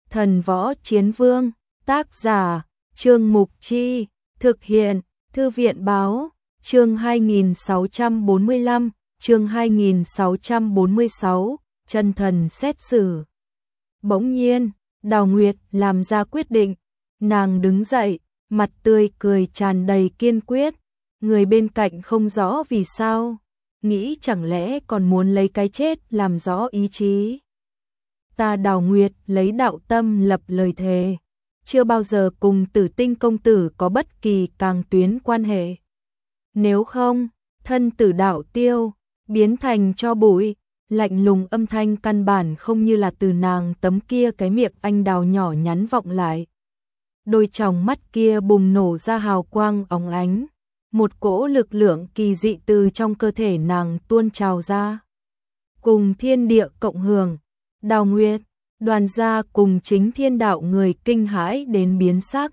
Thần Võ Chiến Vương, tác giả, Trương Mục Chi, thực hiện, Thư viện Báo, chương 2645, chương 2646, chân thần xét xử. Bỗng nhiên, Đào Nguyệt làm ra quyết định, nàng đứng dậy, mặt tươi cười tràn đầy kiên quyết, người bên cạnh không rõ vì sao, nghĩ chẳng lẽ còn muốn lấy cái chết làm rõ ý chí. Ta Đào Nguyệt lấy đạo tâm lập lời thề, chưa bao giờ cùng Tử Tinh công tử có bất kỳ càng tuyến quan hệ. Nếu không, thân tử đạo tiêu, biến thành tro bụi. Lạnh lùng âm thanh căn bản không như là từ nàng tấm kia cái miệng anh đào nhỏ nhắn vọng lại. Đôi tròng mắt kia bùng nổ ra hào quang óng ánh, một cỗ lực lượng kỳ dị từ trong cơ thể nàng tuôn trào ra. Cùng thiên địa cộng hưởng, Đào Nguyệt, Đoàn gia cùng chính thiên đạo người kinh hãi đến biến sắc.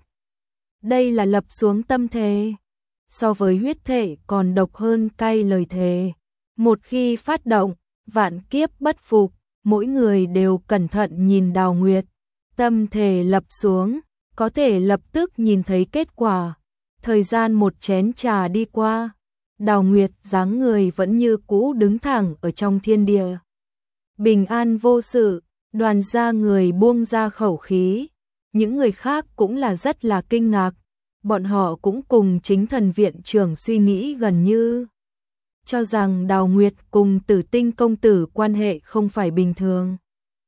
Đây là lập xuống tâm thề, so với huyết thể còn độc hơn cay lời thề. Một khi phát động, vạn kiếp bất phục, mỗi người đều cẩn thận nhìn Đào Nguyệt. Tâm thề lập xuống, có thể lập tức nhìn thấy kết quả. Thời gian một chén trà đi qua, Đào Nguyệt dáng người vẫn như cũ đứng thẳng ở trong thiên địa. Bình an vô sự, Đoàn gia người buông ra khẩu khí. Những người khác cũng là rất là kinh ngạc. Bọn họ cũng cùng chính thần viện trưởng suy nghĩ gần như. Cho rằng Đào Nguyệt cùng Tử Tinh công tử quan hệ không phải bình thường.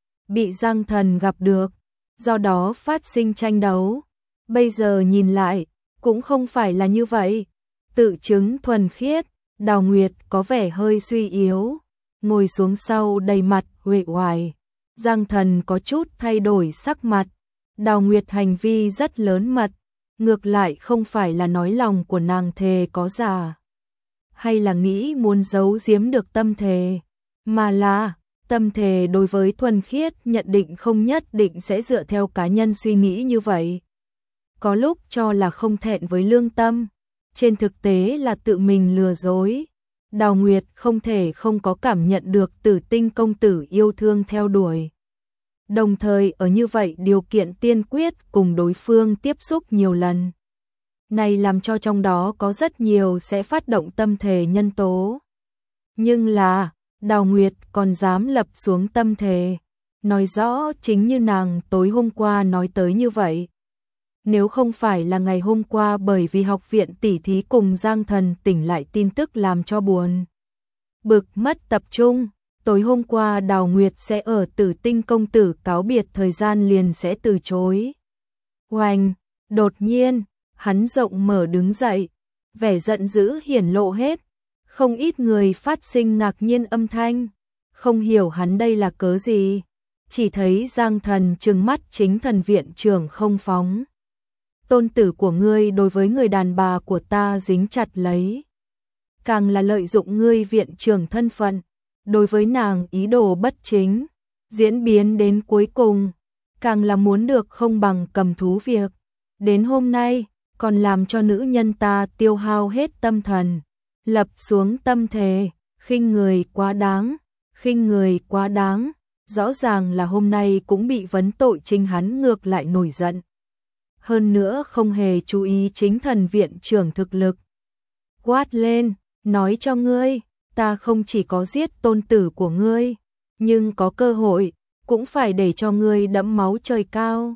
Bị Giang Thần gặp được, do đó phát sinh tranh đấu. Bây giờ nhìn lại, cũng không phải là như vậy. Tự chứng thuần khiết, Đào Nguyệt có vẻ hơi suy yếu, ngồi xuống sau đầy mặt uể oải. Giang Thần có chút thay đổi sắc mặt. Đào Nguyệt hành vi rất lớn mật, ngược lại không phải là nói lòng của nàng thề có giả, hay là nghĩ muốn giấu giếm được tâm thề, mà là tâm thề đối với thuần khiết nhận định không nhất định sẽ dựa theo cá nhân suy nghĩ như vậy. Có lúc cho là không thẹn với lương tâm, trên thực tế là tự mình lừa dối. Đào Nguyệt không thể không có cảm nhận được Tử Tinh công tử yêu thương theo đuổi. Đồng thời ở như vậy điều kiện tiên quyết cùng đối phương tiếp xúc nhiều lần. Này làm cho trong đó có rất nhiều sẽ phát động tâm thề nhân tố. Nhưng là, Đào Nguyệt còn dám lập xuống tâm thề, nói rõ chính như nàng tối hôm qua nói tới như vậy. Nếu không phải là ngày hôm qua bởi vì học viện tỉ thí cùng Giang Thần tỉnh lại tin tức làm cho buồn bực mất tập trung, tối hôm qua Đào Nguyệt sẽ ở Tử Tinh công tử cáo biệt thời gian liền sẽ từ chối. Oanh, đột nhiên, hắn rộng mở đứng dậy, vẻ giận dữ hiển lộ hết, không ít người phát sinh ngạc nhiên âm thanh, không hiểu hắn đây là cớ gì, chỉ thấy Giang Thần trừng mắt chính thần viện trưởng không phóng. Tôn tử của ngươi đối với người đàn bà của ta dính chặt lấy, càng là lợi dụng ngươi viện trưởng thân phận, đối với nàng ý đồ bất chính, diễn biến đến cuối cùng, càng là muốn được không bằng cầm thú việc. Đến hôm nay, còn làm cho nữ nhân ta tiêu hao hết tâm thần, lập xuống tâm thề, khinh người quá đáng, khinh người quá đáng, rõ ràng là hôm nay cũng bị vấn tội chính hắn ngược lại nổi giận. Hơn nữa không hề chú ý chính thần viện trưởng thực lực. Quát lên, nói cho ngươi, ta không chỉ có giết tôn tử của ngươi, nhưng có cơ hội, cũng phải để cho ngươi đẫm máu trời cao.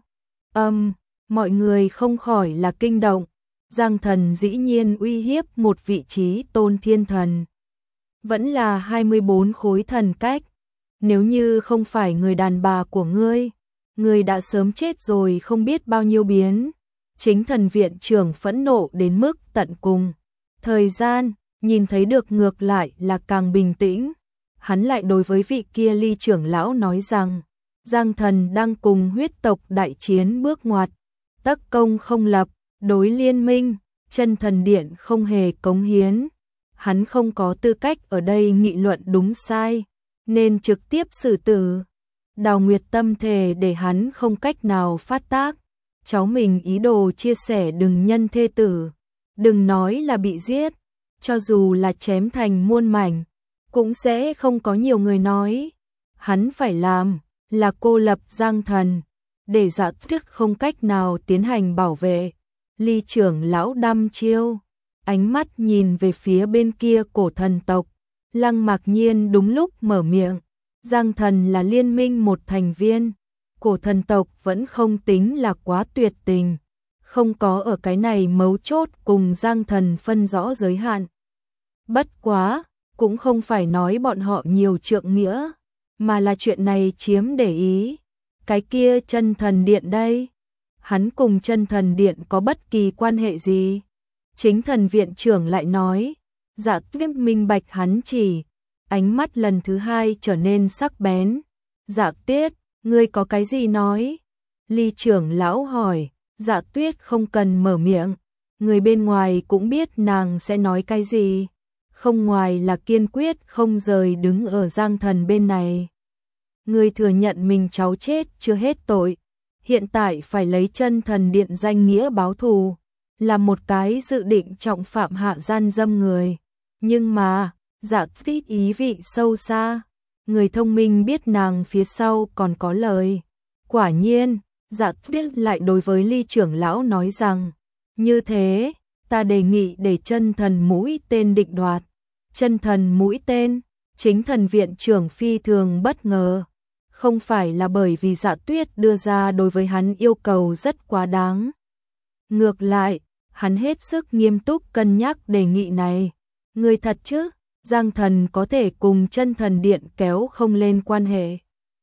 Mọi người không khỏi là kinh động, Giang Thần dĩ nhiên uy hiếp một vị trí tôn thiên thần. Vẫn là 24 khối thần cách, nếu như không phải người đàn bà của ngươi, ngươi đã sớm chết rồi không biết bao nhiêu biến. Chính thần viện trưởng phẫn nộ đến mức tận cùng. Thời gian, nhìn thấy được ngược lại là càng bình tĩnh. Hắn lại đối với vị kia Ly trưởng lão nói rằng, Giang Thần đang cùng huyết tộc đại chiến bước ngoặt, tất công không lập, đối liên minh, chân thần điện không hề cống hiến. Hắn không có tư cách ở đây nghị luận đúng sai, nên trực tiếp xử tử. Đào Nguyệt tâm thề để hắn không cách nào phát tác. Cháu mình ý đồ chia sẻ đừng nhân thê tử, đừng nói là bị giết, cho dù là chém thành muôn mảnh, cũng sẽ không có nhiều người nói. Hắn phải làm là cô lập Giang Thần, để Dạ Tuyết không cách nào tiến hành bảo vệ. Ly trưởng lão đăm chiêu, ánh mắt nhìn về phía bên kia cổ thần tộc. Lăng Mạc Nhiên đúng lúc mở miệng, Giang Thần là liên minh một thành viên, cổ thần tộc vẫn không tính là quá tuyệt tình, không có ở cái này mấu chốt cùng Giang Thần phân rõ giới hạn. Bất quá, cũng không phải nói bọn họ nhiều trượng nghĩa, mà là chuyện này chiếm để ý. Cái kia Chân Thần Điện đây, hắn cùng Chân Thần Điện có bất kỳ quan hệ gì? Chính thần viện trưởng lại nói, Dạ Tuyết minh bạch hắn chỉ, ánh mắt lần thứ hai trở nên sắc bén. Dạ Tuyết, ngươi có cái gì nói? Ly trưởng lão hỏi. Dạ Tuyết không cần mở miệng, người bên ngoài cũng biết nàng sẽ nói cái gì, không ngoài là kiên quyết không rời đứng ở Giang Thần bên này. Người thừa nhận mình cháu chết chưa hết tội, hiện tại phải lấy Chân Thần Điện danh nghĩa báo thù, là một cái dự định trọng phạm hạ gian dâm người. Nhưng mà, Dạ Tuyết ý vị sâu xa, người thông minh biết nàng phía sau còn có lời. Quả nhiên, Dạ Tuyết lại đối với Ly trưởng lão nói rằng, như thế, ta đề nghị để Chân Thần mũi tên định đoạt. Chân Thần mũi tên, chính thần viện trưởng phi thường bất ngờ, không phải là bởi vì Dạ Tuyết đưa ra đối với hắn yêu cầu rất quá đáng. Ngược lại, hắn hết sức nghiêm túc cân nhắc đề nghị này. Người thật chứ, Giang Thần có thể cùng Chân Thần Điện kéo không lên quan hệ.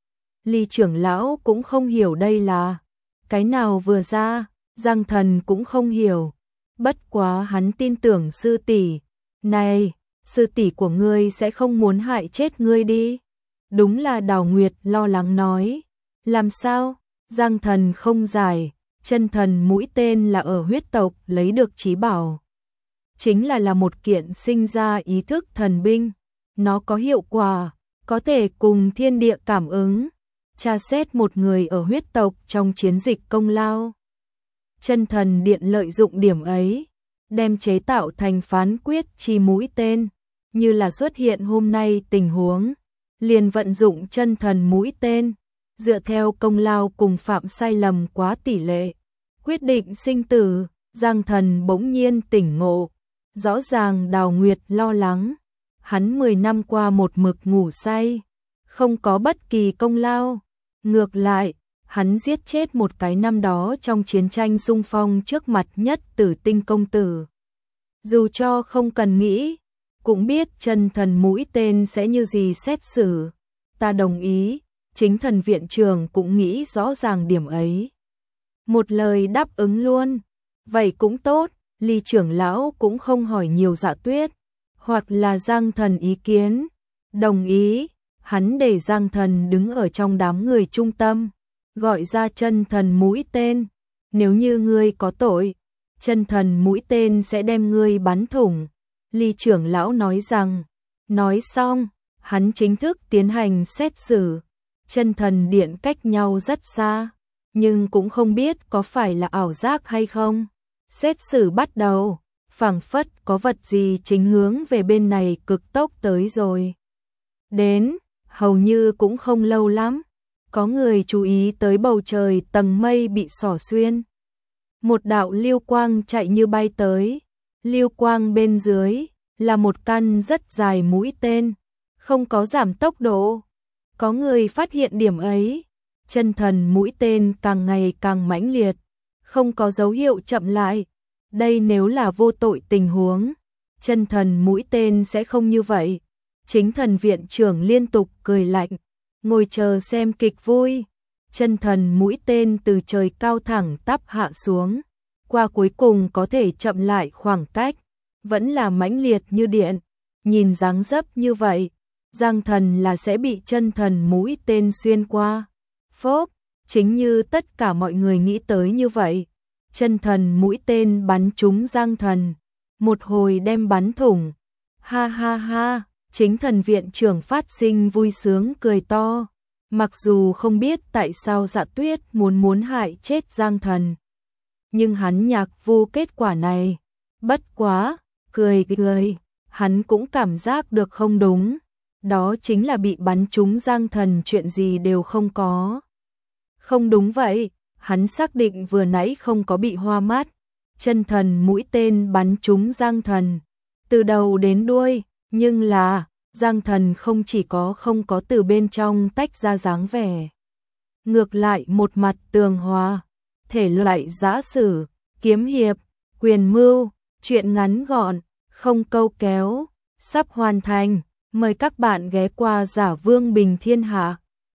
Ly trưởng lão cũng không hiểu đây là cái nào vừa ra, Giang Thần cũng không hiểu. Bất quá hắn tin tưởng sư tỷ. Này, sư tỷ của ngươi sẽ không muốn hại chết ngươi đi. Đúng là Đào Nguyệt lo lắng nói. Làm sao? Giang Thần không giải, Chân Thần mũi tên là ở huyết tộc lấy được chí bảo. Chính là một kiện sinh ra ý thức thần binh. Nó có hiệu quả, có thể cùng thiên địa cảm ứng, tra xét một người ở huyết tộc trong chiến dịch công lao. Chân Thần Điện lợi dụng điểm ấy, đem chế tạo thành phán quyết chi mũi tên, như là xuất hiện hôm nay tình huống, liền vận dụng Chân Thần mũi tên, dựa theo công lao cùng phạm sai lầm quá tỷ lệ, quyết định sinh tử. Giang Thần bỗng nhiên tỉnh ngộ, rõ ràng Đào Nguyệt lo lắng, hắn 10 năm qua một mực ngủ say, không có bất kỳ công lao. Ngược lại, hắn giết chết một cái năm đó trong chiến tranh xung phong trước mặt nhất Tử Tinh công tử. Dù cho không cần nghĩ, cũng biết Chân Thần mũi tên sẽ như gì xét xử. Ta đồng ý, chính thần viện trưởng cũng nghĩ rõ ràng điểm ấy. Một lời đáp ứng luôn. Vậy cũng tốt, Ly trưởng lão cũng không hỏi nhiều Dạ Tuyết, hoặc là Giang Thần ý kiến. Đồng ý, hắn để Giang Thần đứng ở trong đám người trung tâm, gọi ra Chân Thần mũi tên. Nếu như ngươi có tội, Chân Thần mũi tên sẽ đem ngươi bắn thủng. Ly trưởng lão nói rằng, nói xong, hắn chính thức tiến hành xét xử. Chân Thần Điện cách nhau rất xa, nhưng cũng không biết có phải là ảo giác hay không. Xét xử bắt đầu, phảng phất có vật gì chính hướng về bên này cực tốc tới rồi. Đến, hầu như cũng không lâu lắm, có người chú ý tới bầu trời tầng mây bị xỏ xuyên. Một đạo lưu quang chạy như bay tới, lưu quang bên dưới là một căn rất dài mũi tên, không có giảm tốc độ. Có người phát hiện điểm ấy, Chân Thần mũi tên càng ngày càng mãnh liệt, không có dấu hiệu chậm lại. Đây nếu là vô tội tình huống, Chân Thần mũi tên sẽ không như vậy. Chính thần viện trưởng liên tục cười lạnh, ngồi chờ xem kịch vui. Chân Thần mũi tên từ trời cao thẳng tắp hạ xuống, qua cuối cùng có thể chậm lại khoảng cách, vẫn là mãnh liệt như điện. Nhìn dáng dấp như vậy, Giang Thần là sẽ bị Chân Thần mũi tên xuyên qua. Phốp, chính như tất cả mọi người nghĩ tới như vậy. Chân Thần mũi tên bắn trúng Giang Thần, một hồi đem bắn thủng. Ha ha ha, chính thần viện trưởng phát sinh vui sướng cười to. Mặc dù không biết tại sao Dạ Tuyết muốn hại chết Giang Thần, nhưng hắn nhạc vu kết quả này. Bất quá, cười, hắn cũng cảm giác được không đúng. Đó chính là bị bắn trúng Giang Thần chuyện gì đều không có. Không đúng vậy, hắn xác định vừa nãy không có bị hoa mắt, chân thần mũi tên bắn trúng Giang Thần, từ đầu đến đuôi, nhưng là, Giang Thần không có từ bên trong tách ra dáng vẻ. Ngược lại một mặt tường hòa, thể loại giã sử, kiếm hiệp, quyền mưu, truyện ngắn gọn, không câu kéo, sắp hoàn thành, mời các bạn ghé qua Giả Vương Bình Thiên Hạ.